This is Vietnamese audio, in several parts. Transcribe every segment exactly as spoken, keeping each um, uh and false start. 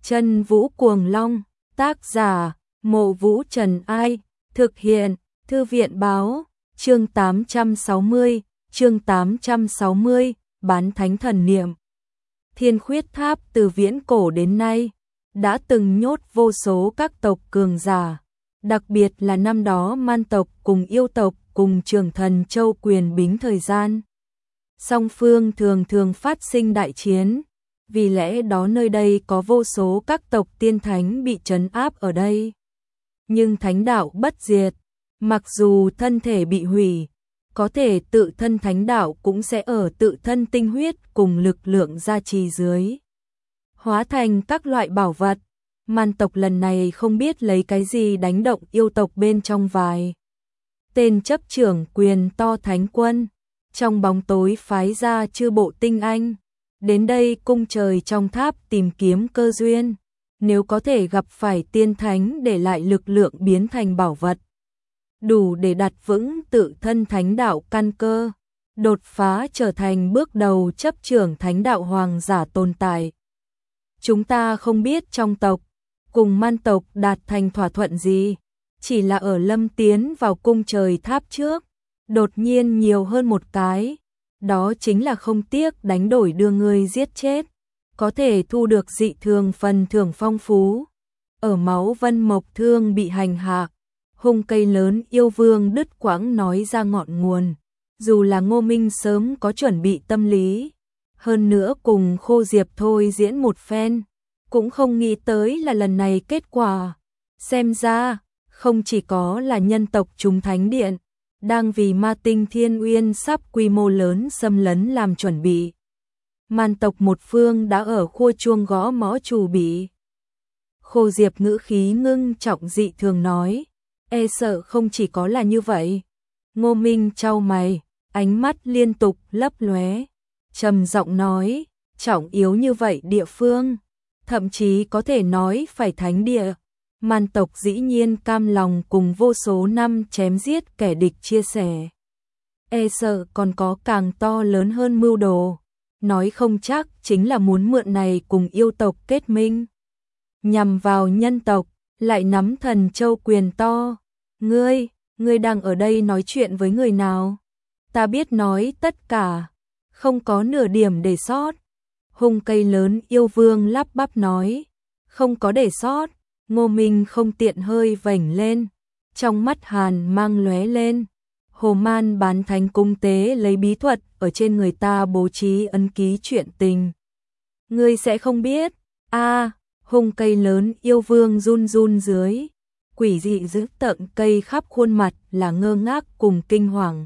Chân Vũ Cuồng Long, tác giả, Mộ Vũ Trần Ai, thực hiện, Thư viện báo, chương tám trăm sáu mươi, chương tám trăm sáu mươi, bán thánh thần niệm. Thiên Khuyết Tháp từ viễn cổ đến nay, đã từng nhốt vô số các tộc cường giả, đặc biệt là năm đó man tộc cùng yêu tộc cùng Trường Thần Châu quyền bính thời gian. Song phương thường thường phát sinh đại chiến, vì lẽ đó nơi đây có vô số các tộc tiên thánh bị trấn áp ở đây. Nhưng thánh đạo bất diệt, mặc dù thân thể bị hủy, có thể tự thân thánh đạo cũng sẽ ở tự thân tinh huyết cùng lực lượng gia trì dưới, hóa thành các loại bảo vật. Man tộc lần này không biết lấy cái gì đánh động yêu tộc bên trong vài tên chấp trưởng quyền to thánh quân, trong bóng tối phái ra chư bộ tinh anh, đến đây cung trời trong tháp tìm kiếm cơ duyên, nếu có thể gặp phải tiên thánh để lại lực lượng biến thành bảo vật, đủ để đặt vững tự thân thánh đạo căn cơ, đột phá trở thành bước đầu chấp trưởng thánh đạo hoàng giả tồn tại. Chúng ta không biết trong tộc, cùng man tộc đạt thành thỏa thuận gì, chỉ là ở Lâm tiến vào cung trời tháp trước, đột nhiên nhiều hơn một cái, đó chính là không tiếc đánh đổi đưa người giết chết, có thể thu được dị thường phần thưởng phong phú. Ở máu Vân Mộc Thương bị hành hạ, hung cây lớn yêu vương đứt quãng nói ra ngọn nguồn, dù là Ngô Minh sớm có chuẩn bị tâm lý, hơn nữa cùng Khô Diệp thôi diễn một phen, cũng không nghĩ tới là lần này kết quả. Xem ra, không chỉ có là nhân tộc chúng thánh điện, đang vì ma tinh Thiên Uyên sắp quy mô lớn xâm lấn làm chuẩn bị. Man tộc một phương đã ở khua chuông gõ mõ chủ bị. Khô Diệp ngữ khí ngưng trọng dị thường nói, e sợ không chỉ có là như vậy. Ngô Minh chau mày, ánh mắt liên tục lấp lóe, trầm giọng nói, trọng yếu như vậy địa phương, thậm chí có thể nói phải thánh địa. Man tộc dĩ nhiên cam lòng cùng vô số năm chém giết kẻ địch chia sẻ, e sợ còn có càng to lớn hơn mưu đồ, nói không chắc chính là muốn mượn này cùng yêu tộc kết minh, nhằm vào nhân tộc, lại nắm thần châu quyền to. Ngươi, ngươi đang ở đây nói chuyện với người nào? Ta biết nói tất cả, không có nửa điểm để sót. Hung cây lớn yêu vương lắp bắp nói, không có để sót. Ngô Minh không tiện hơi vểnh lên, trong mắt hàn mang lóe lên. Hồ Man bán thánh cung tế lấy bí thuật ở trên người ta bố trí ấn ký chuyện tình. Ngươi sẽ không biết. A, hung cây lớn yêu vương run run dưới, quỷ dị dữ tợn cây khắp khuôn mặt là ngơ ngác cùng kinh hoàng.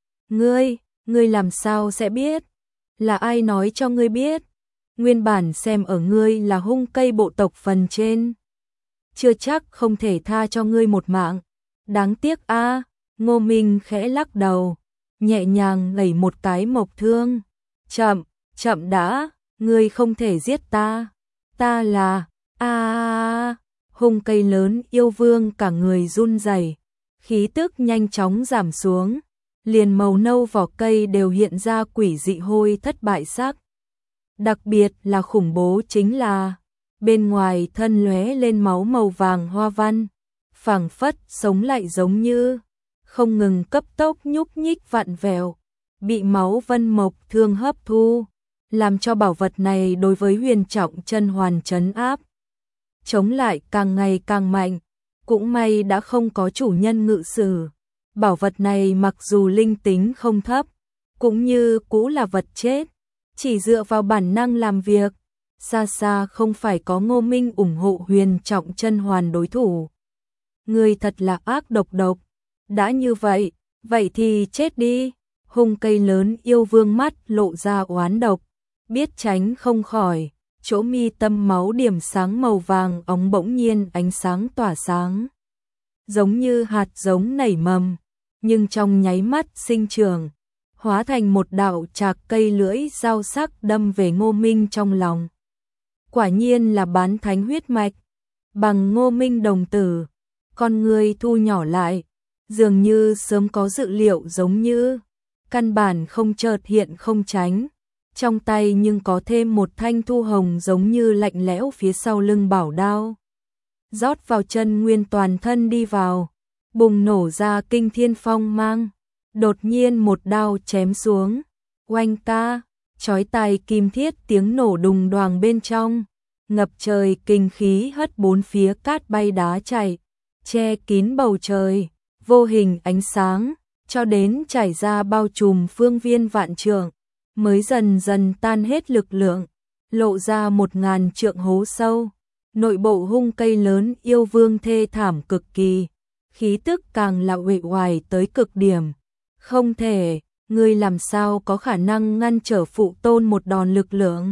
Ngươi, ngươi làm sao sẽ biết? Là ai nói cho ngươi biết? Nguyên bản xem ở ngươi là hung cây bộ tộc phần trên, chưa chắc không thể tha cho ngươi một mạng. Đáng tiếc a. À, Ngô Minh khẽ lắc đầu, nhẹ nhàng đẩy một cái mộc thương. Chậm, chậm đã, ngươi không thể giết ta. Ta là a à, hung cây lớn yêu vương cả người run rẩy, khí tức nhanh chóng giảm xuống, liền màu nâu vỏ cây đều hiện ra quỷ dị hôi thất bại sắc. Đặc biệt là khủng bố chính là bên ngoài thân lóe lên máu màu vàng hoa văn, phảng phất sống lại giống như không ngừng cấp tốc nhúc nhích vặn vẹo, bị máu Vân Mộc Thương hấp thu, làm cho bảo vật này đối với huyền trọng chân hoàn trấn áp, chống lại càng ngày càng mạnh. Cũng may đã không có chủ nhân ngự sử. Bảo vật này mặc dù linh tính không thấp, cũng như cũ là vật chết, chỉ dựa vào bản năng làm việc, xa xa không phải có Ngô Minh ủng hộ huyền trọng chân hoàn đối thủ. Người thật là ác độc độc. Đã như vậy, vậy thì chết đi. Hung cây lớn yêu vương mắt lộ ra oán độc, biết tránh không khỏi, chỗ mi tâm máu điểm sáng màu vàng óng bỗng nhiên ánh sáng tỏa sáng, giống như hạt giống nảy mầm, nhưng trong nháy mắt sinh trưởng, hóa thành một đạo trạc cây lưỡi dao sắc đâm về Ngô Minh trong lòng. Quả nhiên là bán thánh huyết mạch. Bằng Ngô Minh đồng tử, con người thu nhỏ lại, dường như sớm có dự liệu giống như, căn bản không chợt hiện không tránh, trong tay nhưng có thêm một thanh thu hồng giống như lạnh lẽo phía sau lưng bảo đao. Rót vào chân nguyên toàn thân đi vào, bùng nổ ra kinh thiên phong mang, đột nhiên một đao chém xuống, oanh ca, chói tai kim thiết tiếng nổ đùng đoàng bên trong, ngập trời kinh khí hất bốn phía cát bay đá chảy, che kín bầu trời, vô hình ánh sáng, cho đến chảy ra bao trùm phương viên vạn trượng, mới dần dần tan hết lực lượng, lộ ra một ngàn trượng hố sâu. Nội bộ hung cây lớn yêu vương thê thảm cực kỳ, khí tức càng là uể oải tới cực điểm. Không thể, ngươi làm sao có khả năng ngăn trở phụ tôn một đòn lực lượng.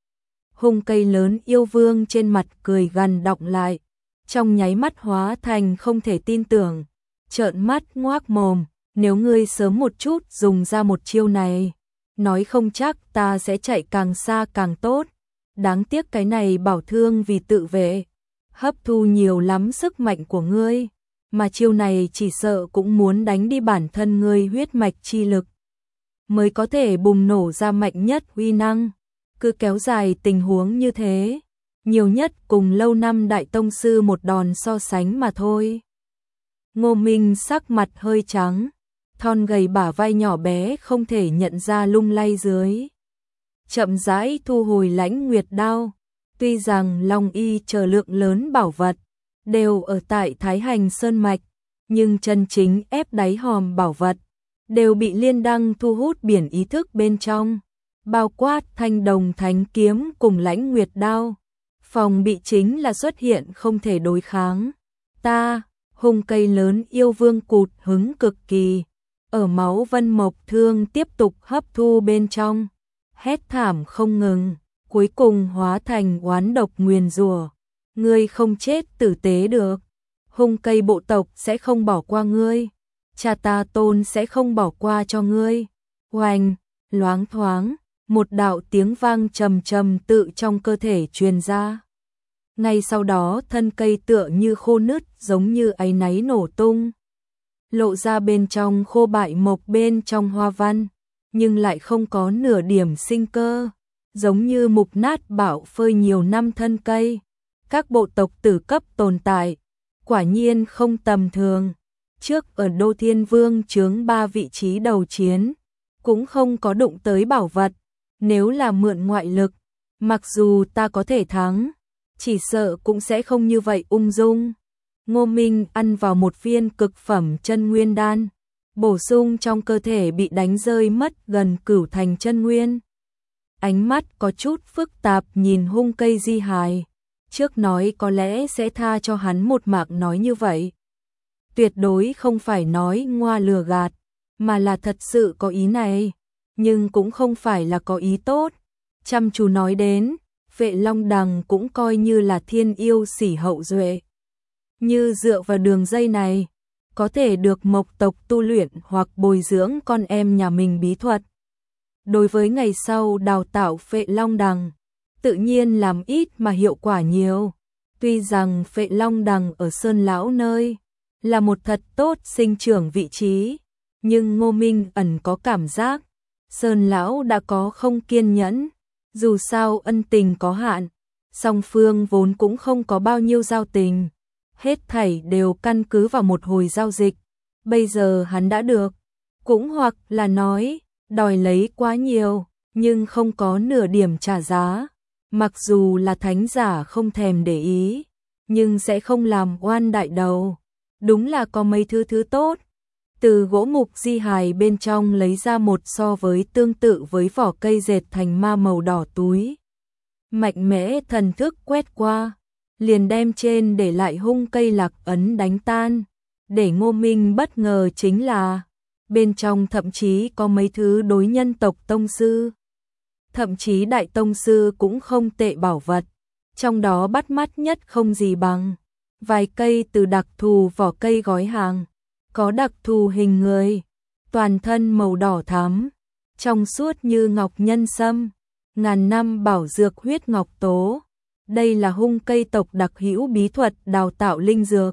Hung cây lớn yêu vương trên mặt cười gằn đọng lại, trong nháy mắt hóa thành không thể tin tưởng, trợn mắt ngoác mồm, nếu ngươi sớm một chút dùng ra một chiêu này, nói không chắc ta sẽ chạy càng xa càng tốt. Đáng tiếc cái này bảo thương vì tự vệ, hấp thu nhiều lắm sức mạnh của ngươi, mà chiêu này chỉ sợ cũng muốn đánh đi bản thân ngươi huyết mạch chi lực, mới có thể bùng nổ ra mạnh nhất uy năng. Cứ kéo dài tình huống như thế, nhiều nhất cùng lâu năm đại tông sư một đòn so sánh mà thôi. Ngô Minh sắc mặt hơi trắng, thon gầy bả vai nhỏ bé không thể nhận ra lung lay dưới. Chậm rãi thu hồi Lãnh Nguyệt đao, tuy rằng Long Y chờ lượng lớn bảo vật đều ở tại Thái Hành Sơn mạch, nhưng chân chính ép đáy hòm bảo vật đều bị Liên Đăng thu hút biển ý thức bên trong, bao quát Thanh Đồng Thánh kiếm cùng Lãnh Nguyệt đao, phòng bị chính là xuất hiện không thể đối kháng. Ta, hung cây lớn yêu vương cụt hứng cực kỳ, ở máu vân mộc thương tiếp tục hấp thu bên trong, hét thảm không ngừng, cuối cùng hóa thành oán độc nguyền rủa. Ngươi không chết tử tế được, hung cây bộ tộc sẽ không bỏ qua ngươi, cha ta tôn sẽ không bỏ qua cho ngươi. Oanh, loáng thoáng, một đạo tiếng vang trầm trầm tự trong cơ thể truyền ra. Ngay sau đó thân cây tựa như khô nứt giống như áy náy nổ tung, lộ ra bên trong khô bại mộc bên trong hoa văn, nhưng lại không có nửa điểm sinh cơ, giống như mục nát bạo phơi nhiều năm thân cây. Các bộ tộc tử cấp tồn tại, quả nhiên không tầm thường. Trước ở Đô Thiên Vương chướng ba vị trí đầu chiến, cũng không có đụng tới bảo vật, nếu là mượn ngoại lực, mặc dù ta có thể thắng, chỉ sợ cũng sẽ không như vậy ung dung. Ngô Minh ăn vào một viên cực phẩm chân nguyên đan, bổ sung trong cơ thể bị đánh rơi mất gần cửu thành chân nguyên. Ánh mắt có chút phức tạp nhìn hung cây di hài, trước nói có lẽ sẽ tha cho hắn một mạng nói như vậy. Tuyệt đối không phải nói ngoa lừa gạt, mà là thật sự có ý này, nhưng cũng không phải là có ý tốt. Chăm chú nói đến, Vệ Long Đằng cũng coi như là thiên yêu sỉ hậu duệ. Như dựa vào đường dây này, có thể được mộc tộc tu luyện hoặc bồi dưỡng con em nhà mình bí thuật. Đối với ngày sau đào tạo Phệ Long Đằng, tự nhiên làm ít mà hiệu quả nhiều. Tuy rằng Phệ Long Đằng ở Sơn Lão nơi là một thật tốt sinh trưởng vị trí, nhưng Ngô Minh ẩn có cảm giác Sơn Lão đã có không kiên nhẫn, dù sao ân tình có hạn, song phương vốn cũng không có bao nhiêu giao tình, hết thảy đều căn cứ vào một hồi giao dịch. Bây giờ hắn đã được, cũng hoặc là nói đòi lấy quá nhiều, nhưng không có nửa điểm trả giá. Mặc dù là thánh giả không thèm để ý, nhưng sẽ không làm oan đại đầu. Đúng là có mấy thứ thứ tốt. Từ gỗ mục di hài bên trong lấy ra một so với tương tự với vỏ cây dệt thành ma màu đỏ túi. Mạnh mẽ thần thức quét qua, liền đem trên để lại hung cây lạc ấn đánh tan. Để Ngô Minh bất ngờ chính là bên trong thậm chí có mấy thứ đối nhân tộc tông sư, thậm chí đại tông sư cũng không tệ bảo vật. Trong đó bắt mắt nhất không gì bằng vài cây từ đặc thù vỏ cây gói hàng, có đặc thù hình người, toàn thân màu đỏ thắm, trong suốt như ngọc nhân sâm, ngàn năm bảo dược huyết ngọc tố. Đây là hung cây tộc đặc hữu bí thuật đào tạo linh dược.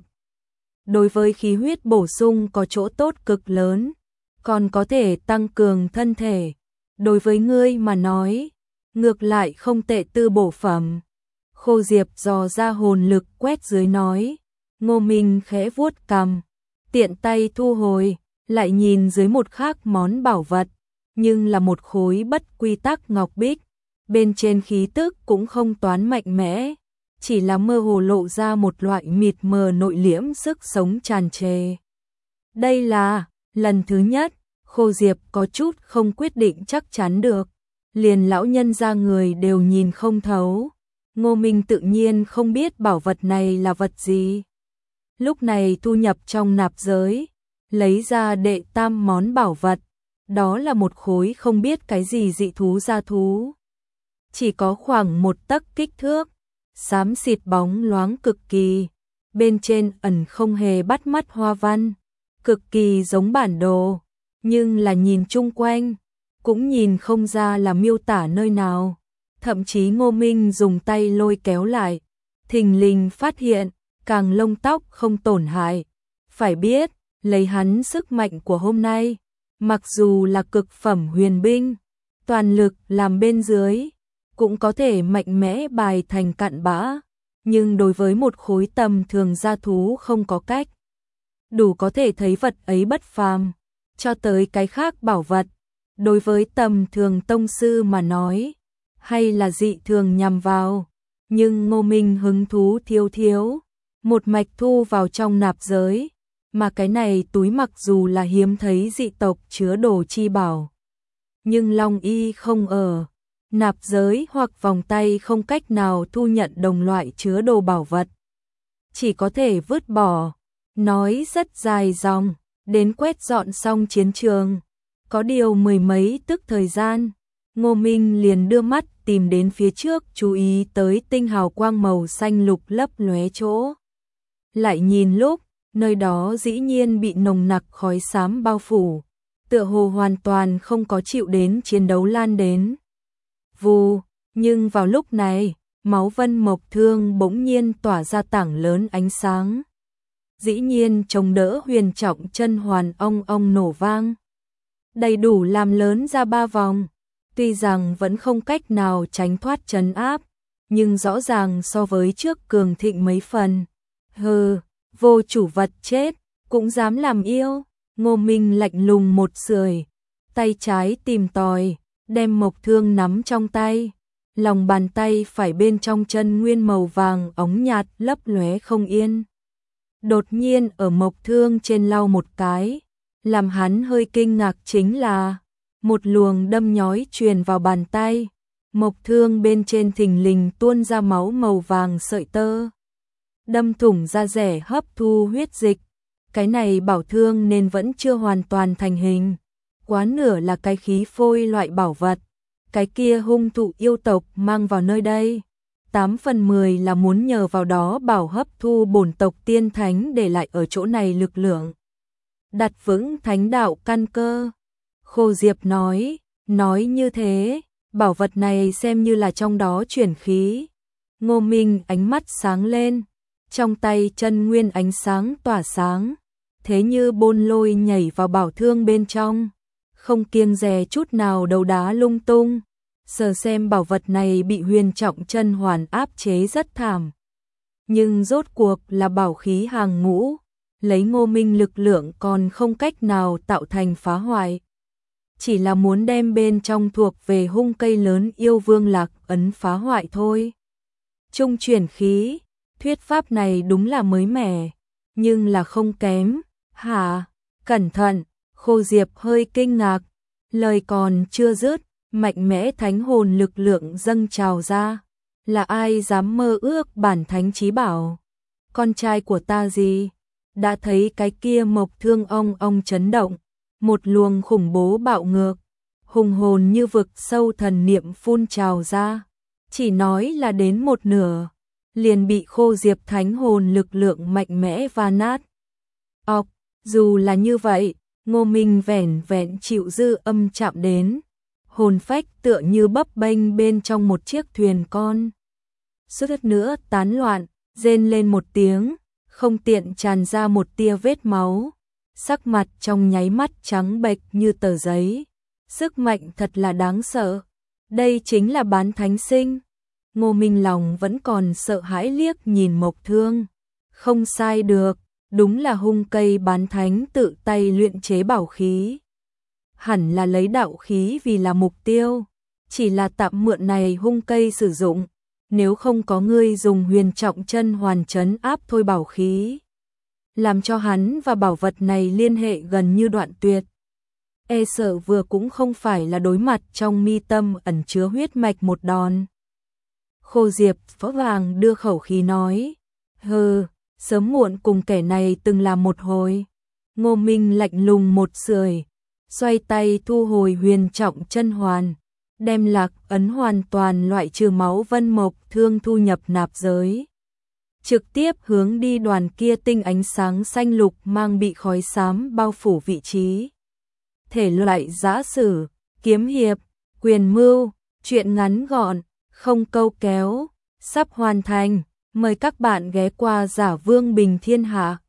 Đối với khí huyết bổ sung có chỗ tốt cực lớn, còn có thể tăng cường thân thể, đối với ngươi mà nói, ngược lại không tệ tư bổ phẩm. Khô Diệp dò ra hồn lực quét dưới nói, Ngô Minh khẽ vuốt cằm, tiện tay thu hồi, lại nhìn dưới một khác món bảo vật, nhưng là một khối bất quy tắc ngọc bích, bên trên khí tức cũng không toán mạnh mẽ, chỉ là mơ hồ lộ ra một loại mịt mờ nội liễm sức sống tràn trề. Đây là lần thứ nhất, Khô Diệp có chút không quyết định chắc chắn được, liền lão nhân ra người đều nhìn không thấu. Ngô Minh tự nhiên không biết bảo vật này là vật gì. Lúc này thu nhập trong nạp giới, lấy ra đệ tam món bảo vật, đó là một khối không biết cái gì dị thú gia thú. Chỉ có khoảng một tấc kích thước, xám xịt bóng loáng cực kỳ, bên trên ẩn không hề bắt mắt hoa văn, cực kỳ giống bản đồ, nhưng là nhìn chung quanh, cũng nhìn không ra là miêu tả nơi nào. Thậm chí Ngô Minh dùng tay lôi kéo lại, thình lình phát hiện, càng lông tóc không tổn hại. Phải biết, lấy hắn sức mạnh của hôm nay, mặc dù là cực phẩm huyền binh, toàn lực làm bên dưới, cũng có thể mạnh mẽ bài thành cặn bã, nhưng đối với một khối tầm thường gia thú không có cách. Đủ có thể thấy vật ấy bất phàm, cho tới cái khác bảo vật, đối với tầm thường tông sư mà nói, hay là dị thường nhằm vào, nhưng Ngô Minh hứng thú thiếu thiếu, một mạch thu vào trong nạp giới, mà cái này túi mặc dù là hiếm thấy dị tộc chứa đồ chi bảo, nhưng Long Y không ở nạp giới hoặc vòng tay không cách nào thu nhận đồng loại chứa đồ bảo vật, chỉ có thể vứt bỏ. Nói rất dài dòng, đến quét dọn xong chiến trường, có điều mười mấy tức thời gian, Ngô Minh liền đưa mắt tìm đến phía trước, chú ý tới tinh hào quang màu xanh lục lấp lóe chỗ. Lại nhìn lúc, nơi đó dĩ nhiên bị nồng nặc khói xám bao phủ, tựa hồ hoàn toàn không có chịu đến chiến đấu lan đến. Vù, nhưng vào lúc này, máu vân mộc thương bỗng nhiên tỏa ra tảng lớn ánh sáng. Dĩ nhiên chống đỡ huyền trọng chân hoàn ong ong nổ vang. Đầy đủ làm lớn ra ba vòng. Tuy rằng vẫn không cách nào tránh thoát trấn áp, nhưng rõ ràng so với trước cường thịnh mấy phần. Hừ, vô chủ vật chết, cũng dám làm yêu. Ngô Minh lạnh lùng một sưởi, tay trái tìm tòi, đem mộc thương nắm trong tay. Lòng bàn tay phải bên trong chân nguyên màu vàng óng nhạt lấp lóe không yên. Đột nhiên ở mộc thương trên lau một cái, làm hắn hơi kinh ngạc chính là một luồng đâm nhói truyền vào bàn tay, mộc thương bên trên thình lình tuôn ra máu màu vàng sợi tơ, đâm thủng da rẻ hấp thu huyết dịch. Cái này bảo thương nên vẫn chưa hoàn toàn thành hình, quá nửa là cái khí phôi loại bảo vật, cái kia hung thụ yêu tộc mang vào nơi đây, tám phần mười là muốn nhờ vào đó bảo hấp thu bổn tộc tiên thánh để lại ở chỗ này lực lượng, đặt vững thánh đạo căn cơ. Khô Diệp nói, nói như thế, bảo vật này xem như là trong đó chuyển khí. Ngô Minh ánh mắt sáng lên, trong tay chân nguyên ánh sáng tỏa sáng, thế như bôn lôi nhảy vào bảo thương bên trong, không kiêng dè chút nào đấu đá lung tung. Sờ xem bảo vật này bị huyền trọng chân hoàn áp chế rất thảm, nhưng rốt cuộc là bảo khí hàng ngũ, lấy Ngô Minh lực lượng còn không cách nào tạo thành phá hoại, chỉ là muốn đem bên trong thuộc về hung cây lớn yêu vương lạc ấn phá hoại thôi. Trung chuyển khí, thuyết pháp này đúng là mới mẻ, nhưng là không kém. Hả? Cẩn thận, Khô Diệp hơi kinh ngạc, lời còn chưa dứt, mạnh mẽ thánh hồn lực lượng dâng trào ra. Là ai dám mơ ước bản thánh chí bảo? Con trai của ta gì? Đã thấy cái kia mộc thương ong ong chấn động, một luồng khủng bố bạo ngược, hùng hồn như vực sâu thần niệm phun trào ra, chỉ nói là đến một nửa, liền bị Khô Diệp thánh hồn lực lượng mạnh mẽ va nát. Ọc, dù là như vậy, Ngô Minh vẻn vẹn chịu dư âm chạm đến, hồn phách tựa như bấp bênh bên trong một chiếc thuyền con. Suýt nữa tán loạn, rên lên một tiếng, không tiện tràn ra một tia vết máu, sắc mặt trong nháy mắt trắng bệch như tờ giấy, Sức mạnh thật là đáng sợ. Đây chính là bán thánh sinh. Ngô Minh lòng vẫn còn sợ hãi liếc nhìn Mộc Thương. Không sai được, đúng là hung cây bán thánh tự tay luyện chế bảo khí. Hẳn là lấy đạo khí vì là mục tiêu. Chỉ là tạm mượn này hung cây sử dụng. Nếu không có ngươi dùng huyền trọng chân hoàn trấn áp thôi bảo khí. Làm cho hắn và bảo vật này liên hệ gần như đoạn tuyệt. E sợ vừa cũng không phải là đối mặt trong mi tâm ẩn chứa huyết mạch một đòn. Khô Diệp phó vàng đưa khẩu khí nói. Hừ, sớm muộn cùng kẻ này từng là một hồi. Ngô Minh lạnh lùng một sưởi, xoay tay thu hồi huyền trọng chân hoàn, đem lạc ấn hoàn toàn loại trừ máu Vân Mộc Thương thu nhập nạp giới. Trực tiếp hướng đi đoàn kia tinh ánh sáng xanh lục mang bị khói xám bao phủ vị trí. Thể loại giã sử, kiếm hiệp, quyền mưu, truyện ngắn gọn, không câu kéo, sắp hoàn thành. Mời các bạn ghé qua Giả Vương Bình Thiên Hạ.